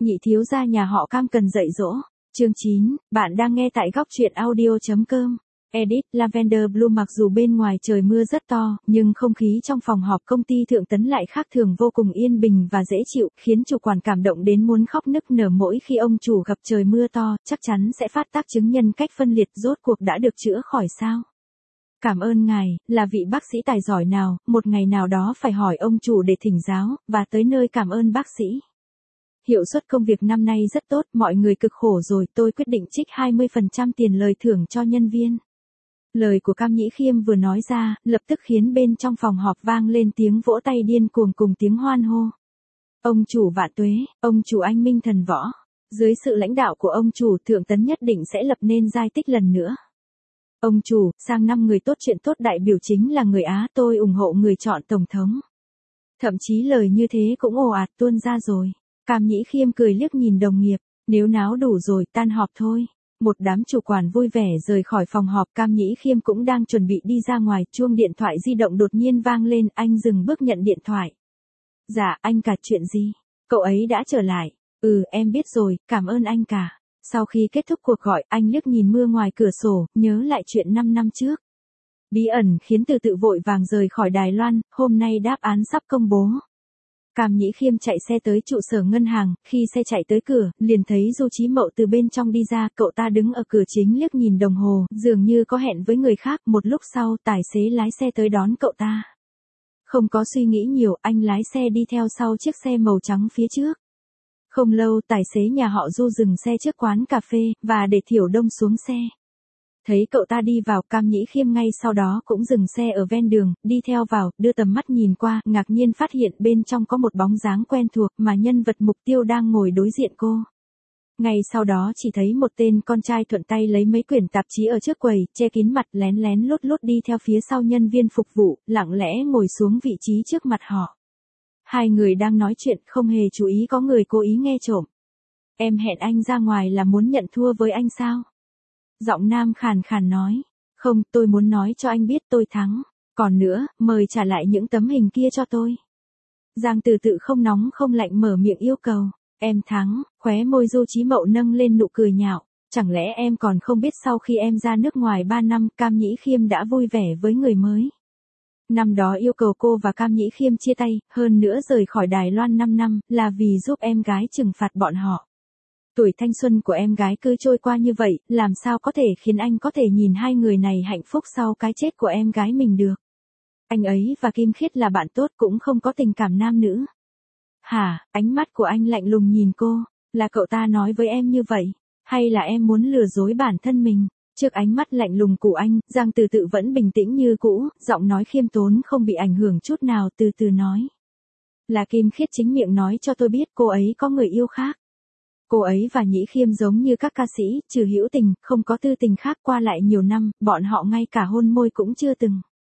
Nhị thiếu gia nhà họ Cam cần dạy dỗ. Chương 9, bạn đang nghe tại góc truyện audio.com. Edit, Lavender Blue. Mặc dù bên ngoài trời mưa rất to, nhưng không khí trong phòng họp công ty Thượng Tấn lại khác thường vô cùng yên bình và dễ chịu, khiến chủ quản cảm động đến muốn khóc nức nở. Mỗi khi ông chủ gặp trời mưa to, chắc chắn sẽ phát tác chứng nhân cách phân liệt. Rốt cuộc đã được chữa khỏi sao? Cảm ơn ngài, là vị bác sĩ tài giỏi nào, một ngày nào đó phải hỏi ông chủ để thỉnh giáo, và tới nơi cảm ơn bác sĩ. Hiệu suất công việc năm nay rất tốt, mọi người cực khổ rồi, tôi quyết định trích 20% tiền lời thưởng cho nhân viên. Lời của Cam Nhĩ Khiêm vừa nói ra, lập tức khiến bên trong phòng họp vang lên tiếng vỗ tay điên cuồng cùng tiếng hoan hô. Ông chủ vạn tuế, ông chủ anh minh thần võ. Dưới sự lãnh đạo của ông chủ, Thượng Tấn nhất định sẽ lập nên giai tích lần nữa. Ông chủ, sang năm người tốt chuyện tốt đại biểu chính là người Á, tôi ủng hộ người chọn tổng thống. Thậm chí lời như thế cũng ồ ạt tuôn ra rồi. Cam Nhĩ Khiêm cười liếc nhìn đồng nghiệp, nếu náo đủ rồi tan họp thôi. Một đám chủ quản vui vẻ rời khỏi phòng họp. Cam Nhĩ Khiêm cũng đang chuẩn bị đi ra ngoài, chuông điện thoại di động đột nhiên vang lên, anh dừng bước nhận điện thoại. Dạ, anh cả, chuyện gì? Cậu ấy đã trở lại. Em biết rồi, cảm ơn anh cả. Sau khi kết thúc cuộc gọi, anh liếc nhìn mưa ngoài cửa sổ, nhớ lại chuyện 5 năm trước. Bí ẩn khiến Từ Tự vội vàng rời khỏi Đài Loan, hôm nay đáp án sắp công bố. Cam Nhĩ Khiêm chạy xe tới trụ sở ngân hàng, khi xe chạy tới cửa, liền thấy Du Chí Mậu từ bên trong đi ra, cậu ta đứng ở cửa chính liếc nhìn đồng hồ, dường như có hẹn với người khác. Một lúc sau, tài xế lái xe tới đón cậu ta. Không có suy nghĩ nhiều, anh lái xe đi theo sau chiếc xe màu trắng phía trước. Không lâu, tài xế nhà họ Du dừng xe trước quán cà phê, và để Thiểu Đông xuống xe. Thấy cậu ta đi vào, Cam Nhĩ Khiêm ngay sau đó cũng dừng xe ở ven đường, đi theo vào, đưa tầm mắt nhìn qua, ngạc nhiên phát hiện bên trong có một bóng dáng quen thuộc mà nhân vật mục tiêu đang ngồi đối diện cô. Ngay sau đó chỉ thấy một tên con trai thuận tay lấy mấy quyển tạp chí ở trước quầy, che kín mặt, lén lén lút lút đi theo phía sau nhân viên phục vụ, lặng lẽ ngồi xuống vị trí trước mặt họ. Hai người đang nói chuyện, không hề chú ý có người cố ý nghe trộm. Em hẹn anh ra ngoài là muốn nhận thua với anh sao? Giọng nam khàn khàn nói. Không, tôi muốn nói cho anh biết tôi thắng. Còn nữa, mời trả lại những tấm hình kia cho tôi. Giang Từ Tự không nóng không lạnh mở miệng yêu cầu. Em thắng, khóe môi Du Chí Mậu nâng lên nụ cười nhạo. Chẳng lẽ em còn không biết sau khi em ra nước ngoài 3 năm, Cam Nhĩ Khiêm đã vui vẻ với người mới. Năm đó yêu cầu cô và Cam Nhĩ Khiêm chia tay, hơn nữa rời khỏi Đài Loan 5 năm, là vì giúp em gái trừng phạt bọn họ. Tuổi thanh xuân của em gái cứ trôi qua như vậy, làm sao có thể khiến anh có thể nhìn hai người này hạnh phúc sau cái chết của em gái mình được. Anh ấy và Kim Khiết là bạn tốt, cũng không có tình cảm nam nữ. Hả, ánh mắt của anh lạnh lùng nhìn cô, là cậu ta nói với em như vậy, hay là em muốn lừa dối bản thân mình? Trước ánh mắt lạnh lùng của anh, Giang Từ Tự vẫn bình tĩnh như cũ, giọng nói khiêm tốn không bị ảnh hưởng chút nào, từ từ nói. Là Kim Khiết chính miệng nói cho tôi biết cô ấy có người yêu khác. Cô ấy và Nhĩ Khiêm giống như các ca sĩ, trừ hữu tình, không có tư tình khác. Qua lại nhiều năm, bọn họ ngay cả hôn môi cũng chưa từng.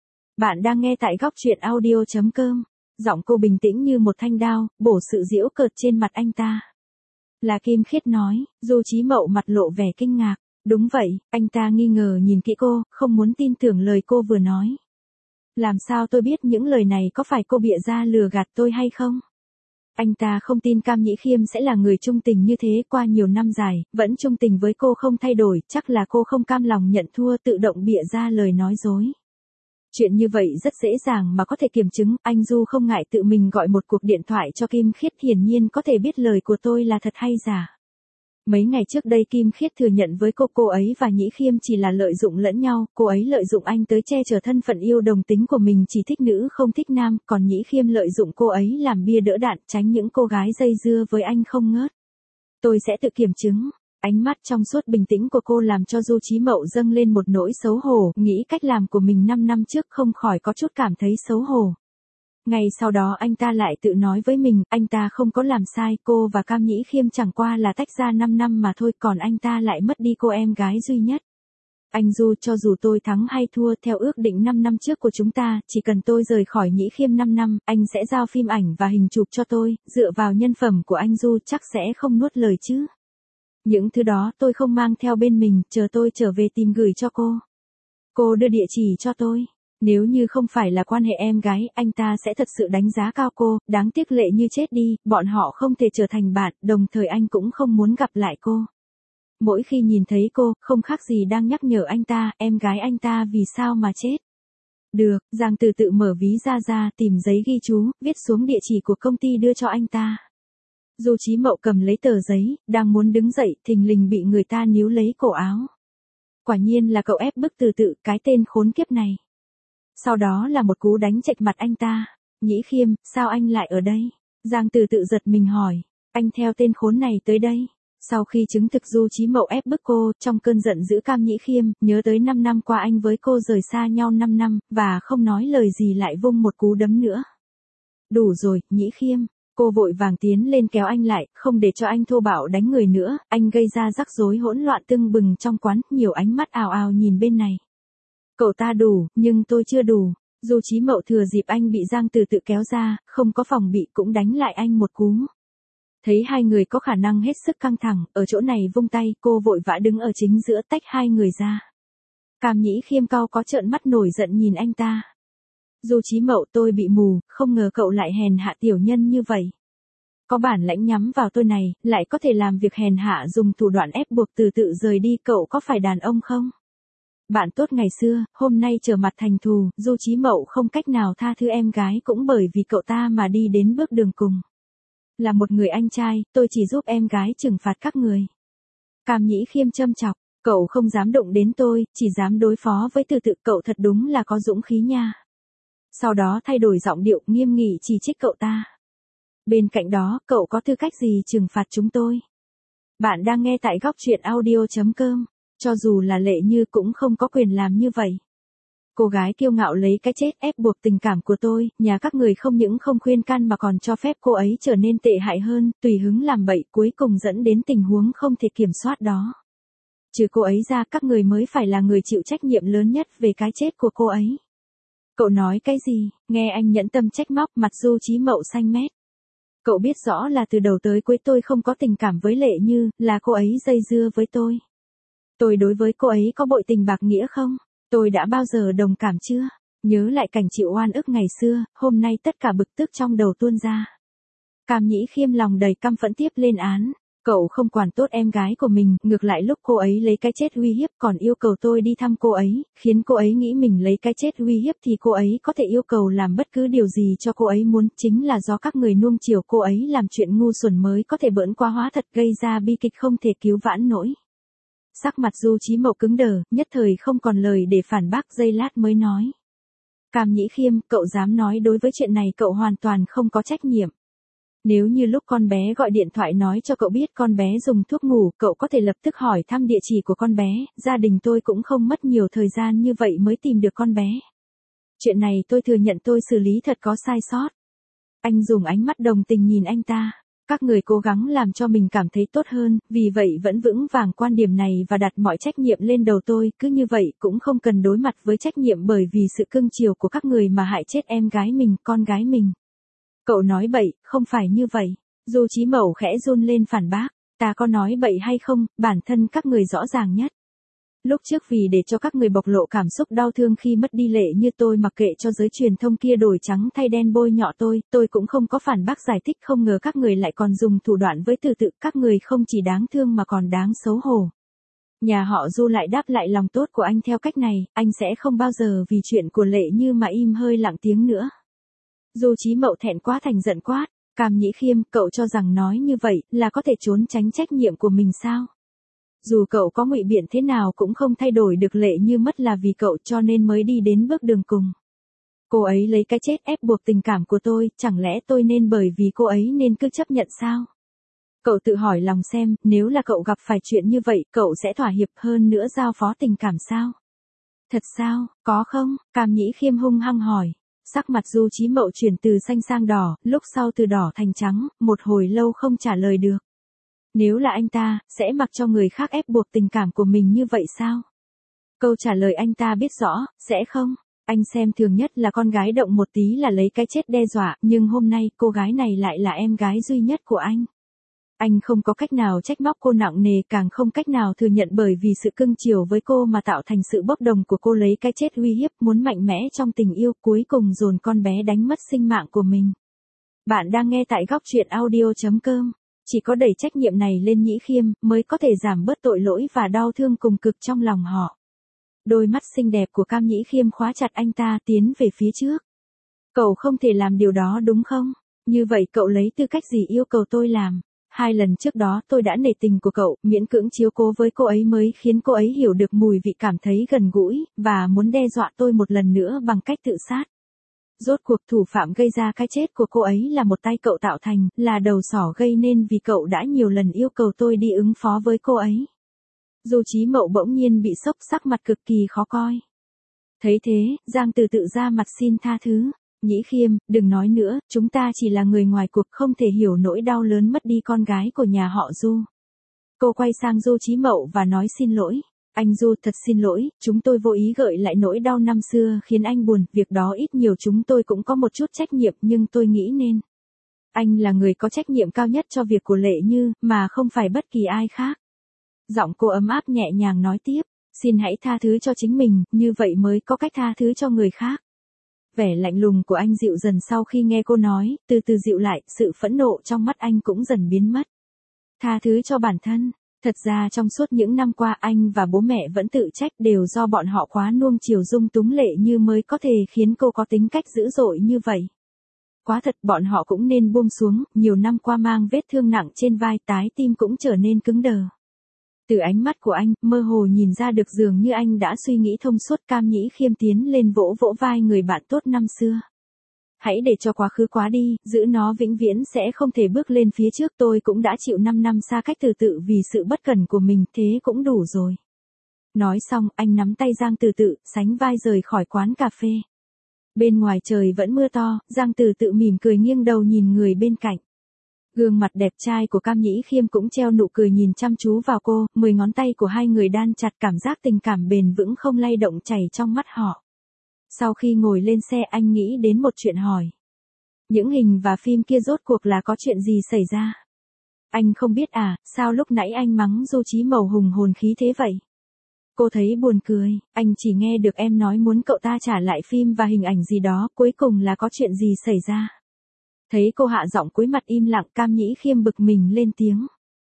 Bạn đang nghe tại góc truyện audio.com. Giọng cô bình tĩnh như một thanh đao, bổ sự giễu cợt trên mặt anh ta. Là Kim Khiết nói. Du Chí Mậu mặt lộ vẻ kinh ngạc. Đúng vậy, anh ta nghi ngờ nhìn kỹ cô, không muốn tin tưởng lời cô vừa nói. Làm sao tôi biết những lời này có phải cô bịa ra lừa gạt tôi hay không? Anh ta không tin Cam Nhĩ Khiêm sẽ là người trung tình như thế, qua nhiều năm dài, vẫn trung tình với cô không thay đổi, chắc là cô không cam lòng nhận thua, tự động bịa ra lời nói dối. Chuyện như vậy rất dễ dàng mà có thể kiểm chứng, anh Du không ngại tự mình gọi một cuộc điện thoại cho Kim Khiết, hiển nhiên có thể biết lời của tôi là thật hay giả. Mấy ngày trước đây Kim Khiết thừa nhận với cô ấy và Nhĩ Khiêm chỉ là lợi dụng lẫn nhau, cô ấy lợi dụng anh tới che chở thân phận yêu đồng tính của mình, chỉ thích nữ không thích nam, còn Nhĩ Khiêm lợi dụng cô ấy làm bia đỡ đạn, tránh những cô gái dây dưa với anh không ngớt. Tôi sẽ tự kiểm chứng. Ánh mắt trong suốt bình tĩnh của cô làm cho Du Chí Mậu dâng lên một nỗi xấu hổ, nghĩ cách làm của mình 5 năm trước không khỏi có chút cảm thấy xấu hổ. Ngay sau đó anh ta lại tự nói với mình, anh ta không có làm sai, cô và Cam Nhĩ Khiêm chẳng qua là tách ra 5 năm mà thôi, còn anh ta lại mất đi cô em gái duy nhất. Anh Du, cho dù tôi thắng hay thua, theo ước định 5 năm trước của chúng ta, chỉ cần tôi rời khỏi Nhĩ Khiêm 5 năm, anh sẽ giao phim ảnh và hình chụp cho tôi, dựa vào nhân phẩm của anh Du chắc sẽ không nuốt lời chứ. Những thứ đó tôi không mang theo bên mình, chờ tôi trở về tìm gửi cho cô. Cô đưa địa chỉ cho tôi. Nếu như không phải là quan hệ em gái, anh ta sẽ thật sự đánh giá cao cô, đáng tiếc Lệ Như chết đi, bọn họ không thể trở thành bạn, đồng thời anh cũng không muốn gặp lại cô. Mỗi khi nhìn thấy cô, không khác gì đang nhắc nhở anh ta, em gái anh ta vì sao mà chết. Được, Giang Từ tự mở ví ra tìm giấy ghi chú, viết xuống địa chỉ của công ty đưa cho anh ta. Du Chí Mậu cầm lấy tờ giấy, đang muốn đứng dậy, thình lình bị người ta níu lấy cổ áo. Quả nhiên là cậu ép bức Từ tự, cái tên khốn kiếp này. Sau đó là một cú đánh chệch mặt anh ta. Nhĩ Khiêm, sao anh lại ở đây? Giang Từ tự giật mình hỏi. Anh theo tên khốn này tới đây. Sau khi chứng thực Du Chí Mậu ép bức cô, trong cơn giận dữ Cam Nhĩ Khiêm, nhớ tới 5 năm qua anh với cô rời xa nhau 5 năm, và không nói lời gì lại vung một cú đấm nữa. Đủ rồi, Nhĩ Khiêm. Cô vội vàng tiến lên kéo anh lại, không để cho anh thô bạo đánh người nữa, anh gây ra rắc rối hỗn loạn tưng bừng trong quán, nhiều ánh mắt ào ào nhìn bên này. Cậu ta đủ, nhưng tôi chưa đủ. Du Chí Mậu thừa dịp anh bị Giang Từ tự kéo ra, không có phòng bị cũng đánh lại anh một cú. Thấy hai người có khả năng hết sức căng thẳng, ở chỗ này vung tay, cô vội vã đứng ở chính giữa tách hai người ra. Cam Nhĩ Khiêm cau có trợn mắt nổi giận nhìn anh ta. Du Chí Mậu, tôi bị mù, không ngờ cậu lại hèn hạ tiểu nhân như vậy. Có bản lãnh nhắm vào tôi này, lại có thể làm việc hèn hạ dùng thủ đoạn ép buộc Từ tự rời đi, cậu có phải đàn ông không? Bạn tốt ngày xưa, hôm nay trở mặt thành thù, Du Chí Mậu không cách nào tha thứ em gái cũng bởi vì cậu ta mà đi đến bước đường cùng. Là một người anh trai, tôi chỉ giúp em gái trừng phạt các người. Cam Nhĩ Khiêm châm chọc, cậu không dám động đến tôi, chỉ dám đối phó với Từ tự, cậu thật đúng là có dũng khí nha. Sau đó thay đổi giọng điệu, nghiêm nghị chỉ trích cậu ta. Bên cạnh đó, cậu có tư cách gì trừng phạt chúng tôi? Bạn đang nghe tại góc truyện audio.com. Cho dù là Lệ Như cũng không có quyền làm như vậy. Cô gái kiêu ngạo lấy cái chết ép buộc tình cảm của tôi, nhà các người không những không khuyên can mà còn cho phép cô ấy trở nên tệ hại hơn, tùy hứng làm bậy, cuối cùng dẫn đến tình huống không thể kiểm soát đó. Trừ cô ấy ra, các người mới phải là người chịu trách nhiệm lớn nhất về cái chết của cô ấy. Cậu nói cái gì? Nghe anh nhẫn tâm trách móc, mặt Du Chí Mậu xanh mét. Cậu biết rõ là từ đầu tới cuối tôi không có tình cảm với Lệ Như, là cô ấy dây dưa với tôi. Tôi đối với cô ấy có bội tình bạc nghĩa không? Tôi đã bao giờ đồng cảm chưa? Nhớ lại cảnh chịu oan ức ngày xưa, hôm nay tất cả bực tức trong đầu tuôn ra. Cam Nhĩ Khiêm lòng đầy căm phẫn tiếp lên án. Cậu không quản tốt em gái của mình, ngược lại lúc cô ấy lấy cái chết uy hiếp còn yêu cầu tôi đi thăm cô ấy, khiến cô ấy nghĩ mình lấy cái chết uy hiếp thì cô ấy có thể yêu cầu làm bất cứ điều gì cho cô ấy muốn, chính là do các người nuông chiều cô ấy làm chuyện ngu xuẩn mới có thể bỡn quá hóa thật, gây ra bi kịch không thể cứu vãn nổi. Sắc mặt Du Chí Mậu cứng đờ, nhất thời không còn lời để phản bác, giây lát mới nói. Cam Nhĩ Khiêm, cậu dám nói đối với chuyện này cậu hoàn toàn không có trách nhiệm. Nếu như lúc con bé gọi điện thoại nói cho cậu biết con bé dùng thuốc ngủ, cậu có thể lập tức hỏi thăm địa chỉ của con bé, gia đình tôi cũng không mất nhiều thời gian như vậy mới tìm được con bé. Chuyện này tôi thừa nhận tôi xử lý thật có sai sót. Anh dùng ánh mắt đồng tình nhìn anh ta. Các người cố gắng làm cho mình cảm thấy tốt hơn, vì vậy vẫn vững vàng quan điểm này và đặt mọi trách nhiệm lên đầu tôi, cứ như vậy cũng không cần đối mặt với trách nhiệm bởi vì sự cưng chiều của các người mà hại chết em gái mình, con gái mình. Cậu nói bậy, không phải như vậy. Du Chí Mậu khẽ run lên phản bác, ta có nói bậy hay không, bản thân các người rõ ràng nhất. Lúc trước vì để cho các người bộc lộ cảm xúc đau thương khi mất đi Lệ Như, tôi mặc kệ cho giới truyền thông kia đổi trắng thay đen bôi nhọ tôi cũng không có phản bác giải thích, không ngờ các người lại còn dùng thủ đoạn với Từ tự, các người không chỉ đáng thương mà còn đáng xấu hổ. Nhà họ Du lại đáp lại lòng tốt của anh theo cách này, anh sẽ không bao giờ vì chuyện của Lệ Như mà im hơi lặng tiếng nữa. Du Chí Mậu thẹn quá thành giận quát, Cam Nhĩ Khiêm, cậu cho rằng nói như vậy là có thể trốn tránh trách nhiệm của mình sao? Dù cậu có ngụy biện thế nào cũng không thay đổi được Lệ Như mất là vì cậu, cho nên mới đi đến bước đường cùng. Cô ấy lấy cái chết ép buộc tình cảm của tôi, chẳng lẽ tôi nên bởi vì cô ấy nên cứ chấp nhận sao? Cậu tự hỏi lòng xem, nếu là cậu gặp phải chuyện như vậy, cậu sẽ thỏa hiệp hơn nữa giao phó tình cảm sao? Thật sao, có không? Cam Nhĩ Khiêm hung hăng hỏi. Sắc mặt Du Chí Mậu chuyển từ xanh sang đỏ, lúc sau từ đỏ thành trắng, một hồi lâu không trả lời được. Nếu là anh ta, sẽ mặc cho người khác ép buộc tình cảm của mình như vậy sao? Câu trả lời anh ta biết rõ, sẽ không. Anh xem thường nhất là con gái động một tí là lấy cái chết đe dọa, nhưng hôm nay cô gái này lại là em gái duy nhất của anh. Anh không có cách nào trách móc cô nặng nề, càng không cách nào thừa nhận bởi vì sự cưng chiều với cô mà tạo thành sự bốc đồng của cô lấy cái chết uy hiếp, muốn mạnh mẽ trong tình yêu, cuối cùng dồn con bé đánh mất sinh mạng của mình. Bạn đang nghe tại góc truyện audio.com. Chỉ có đẩy trách nhiệm này lên Nhĩ Khiêm mới có thể giảm bớt tội lỗi và đau thương cùng cực trong lòng họ. Đôi mắt xinh đẹp của Cam Nhĩ Khiêm khóa chặt anh ta, tiến về phía trước. Cậu không thể làm điều đó đúng không? Như vậy cậu lấy tư cách gì yêu cầu tôi làm? 2 lần trước đó tôi đã nể tình của cậu, miễn cưỡng chiếu cố với cô ấy mới khiến cô ấy hiểu được mùi vị cảm thấy gần gũi, và muốn đe dọa tôi một lần nữa bằng cách tự sát. Rốt cuộc thủ phạm gây ra cái chết của cô ấy là một tay cậu tạo thành, là đầu sỏ gây nên vì cậu đã nhiều lần yêu cầu tôi đi ứng phó với cô ấy. Du Chí Mậu bỗng nhiên bị sốc, sắc mặt cực kỳ khó coi. Thấy thế, Giang Từ tự ra mặt xin tha thứ. Nhĩ Khiêm, đừng nói nữa, chúng ta chỉ là người ngoài cuộc, không thể hiểu nỗi đau lớn mất đi con gái của nhà họ Du. Cô quay sang Du Chí Mậu và nói xin lỗi. Anh Du, thật xin lỗi, chúng tôi vô ý gợi lại nỗi đau năm xưa khiến anh buồn, việc đó ít nhiều chúng tôi cũng có một chút trách nhiệm, nhưng tôi nghĩ nên. Anh là người có trách nhiệm cao nhất cho việc của Lệ Như, mà không phải bất kỳ ai khác. Giọng cô ấm áp nhẹ nhàng nói tiếp, xin hãy tha thứ cho chính mình, như vậy mới có cách tha thứ cho người khác. Vẻ lạnh lùng của anh dịu dần sau khi nghe cô nói, từ từ dịu lại, sự phẫn nộ trong mắt anh cũng dần biến mất. Tha thứ cho bản thân. Thật ra trong suốt những năm qua anh và bố mẹ vẫn tự trách, đều do bọn họ quá nuông chiều dung túng Lệ Như mới có thể khiến cô có tính cách dữ dội như vậy. Quá thật, bọn họ cũng nên buông xuống, nhiều năm qua mang vết thương nặng trên vai, trái tim cũng trở nên cứng đờ. Từ ánh mắt của anh, mơ hồ nhìn ra được dường như anh đã suy nghĩ thông suốt. Cam Nhĩ Khiêm tiến lên vỗ vỗ vai người bạn tốt năm xưa. Hãy để cho quá khứ quá đi, giữ nó vĩnh viễn sẽ không thể bước lên phía trước. Tôi cũng đã chịu 5 năm xa cách từ tự vì sự bất cẩn của mình, thế cũng đủ rồi. Nói xong, anh nắm tay Giang Từ tự, sánh vai rời khỏi quán cà phê. Bên ngoài trời vẫn mưa to, Giang Từ tự mỉm cười nghiêng đầu nhìn người bên cạnh. Gương mặt đẹp trai của Cam Nhĩ Khiêm cũng treo nụ cười nhìn chăm chú vào cô, 10 ngón tay của hai người đan chặt, cảm giác tình cảm bền vững không lay động chảy trong mắt họ. Sau khi ngồi lên xe anh nghĩ đến một chuyện hỏi. Những hình và phim kia rốt cuộc là có chuyện gì xảy ra? Anh không biết à, sao lúc nãy anh mắng Du Chí Mậu hùng hồn khí thế vậy? Cô thấy buồn cười, anh chỉ nghe được em nói muốn cậu ta trả lại phim và hình ảnh gì đó, cuối cùng là có chuyện gì xảy ra? Thấy cô hạ giọng cúi mặt im lặng, Cam Nhĩ Khiêm bực mình lên tiếng.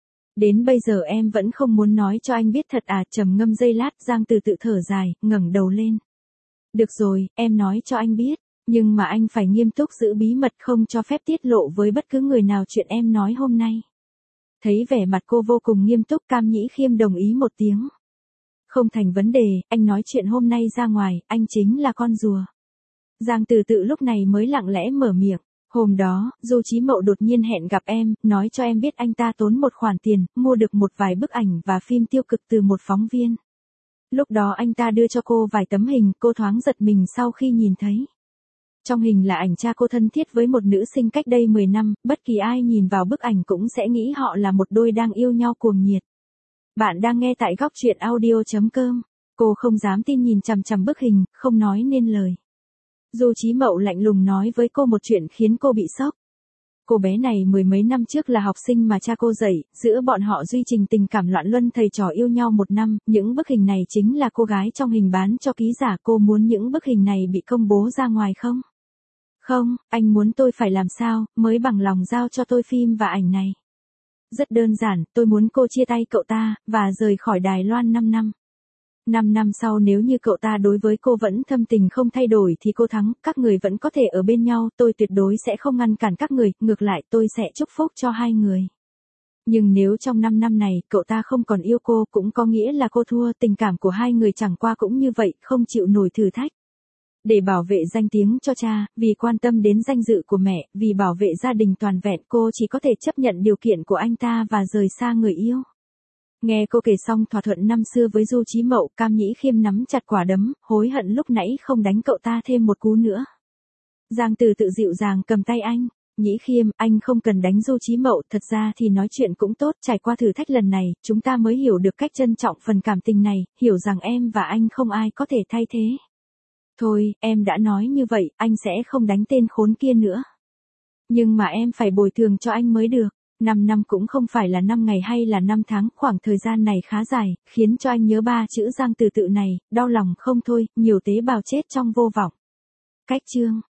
Đến bây giờ em vẫn không muốn nói cho anh biết thật à? Trầm ngâm giây lát, Giang Từ tự thở dài, ngẩng đầu lên. Được rồi, em nói cho anh biết, nhưng mà anh phải nghiêm túc giữ bí mật, không cho phép tiết lộ với bất cứ người nào chuyện em nói hôm nay. Thấy vẻ mặt cô vô cùng nghiêm túc, Cam Nhĩ Khiêm đồng ý một tiếng. Không thành vấn đề, anh nói chuyện hôm nay ra ngoài, anh chính là con rùa. Giang Từ tự lúc này mới lặng lẽ mở miệng. Hôm đó, Du Chí Mậu đột nhiên hẹn gặp em, nói cho em biết anh ta tốn một khoản tiền, mua được một vài bức ảnh và phim tiêu cực từ một phóng viên. Lúc đó anh ta đưa cho cô vài tấm hình, cô thoáng giật mình sau khi nhìn thấy. Trong hình là ảnh cha cô thân thiết với một nữ sinh cách đây 10 năm, bất kỳ ai nhìn vào bức ảnh cũng sẽ nghĩ họ là một đôi đang yêu nhau cuồng nhiệt. Bạn đang nghe tại góc truyện audio.com. Cô không dám tin nhìn chằm chằm bức hình, không nói nên lời. Du Chí Mậu lạnh lùng nói với cô một chuyện khiến cô bị sốc. Cô bé này 10 mấy năm trước là học sinh mà cha cô dạy, giữa bọn họ duy trì tình cảm loạn luân, thầy trò yêu nhau 1 năm, những bức hình này chính là cô gái trong hình bán cho ký giả. Cô muốn những bức hình này bị công bố ra ngoài không? Không, anh muốn tôi phải làm sao, mới bằng lòng giao cho tôi phim và ảnh này? Rất đơn giản, tôi muốn cô chia tay cậu ta, và rời khỏi Đài Loan 5 năm. 5 năm sau nếu như cậu ta đối với cô vẫn thâm tình không thay đổi thì cô thắng, các người vẫn có thể ở bên nhau, tôi tuyệt đối sẽ không ngăn cản các người, ngược lại tôi sẽ chúc phúc cho hai người. Nhưng nếu trong 5 năm này cậu ta không còn yêu cô, cũng có nghĩa là cô thua, tình cảm của hai người chẳng qua cũng như vậy, không chịu nổi thử thách. Để bảo vệ danh tiếng cho cha, vì quan tâm đến danh dự của mẹ, vì bảo vệ gia đình toàn vẹn, cô chỉ có thể chấp nhận điều kiện của anh ta và rời xa người yêu. Nghe cô kể xong thỏa thuận năm xưa với Du Chí Mậu, Cam Nhĩ Khiêm nắm chặt quả đấm, hối hận lúc nãy không đánh cậu ta thêm một cú nữa. Giang Từ tự dịu dàng cầm tay anh. Nhĩ Khiêm, anh không cần đánh Du Chí Mậu, thật ra thì nói chuyện cũng tốt, trải qua thử thách lần này, chúng ta mới hiểu được cách trân trọng phần cảm tình này, hiểu rằng em và anh không ai có thể thay thế. Thôi, em đã nói như vậy, anh sẽ không đánh tên khốn kia nữa. Nhưng mà em phải bồi thường cho anh mới được. 5 năm cũng không phải là 5 ngày hay là 5 tháng, khoảng thời gian này khá dài, khiến cho anh nhớ 3 chữ Giang Từ Tự này, đau lòng không thôi, nhiều tế bào chết trong vô vọng. Cách chương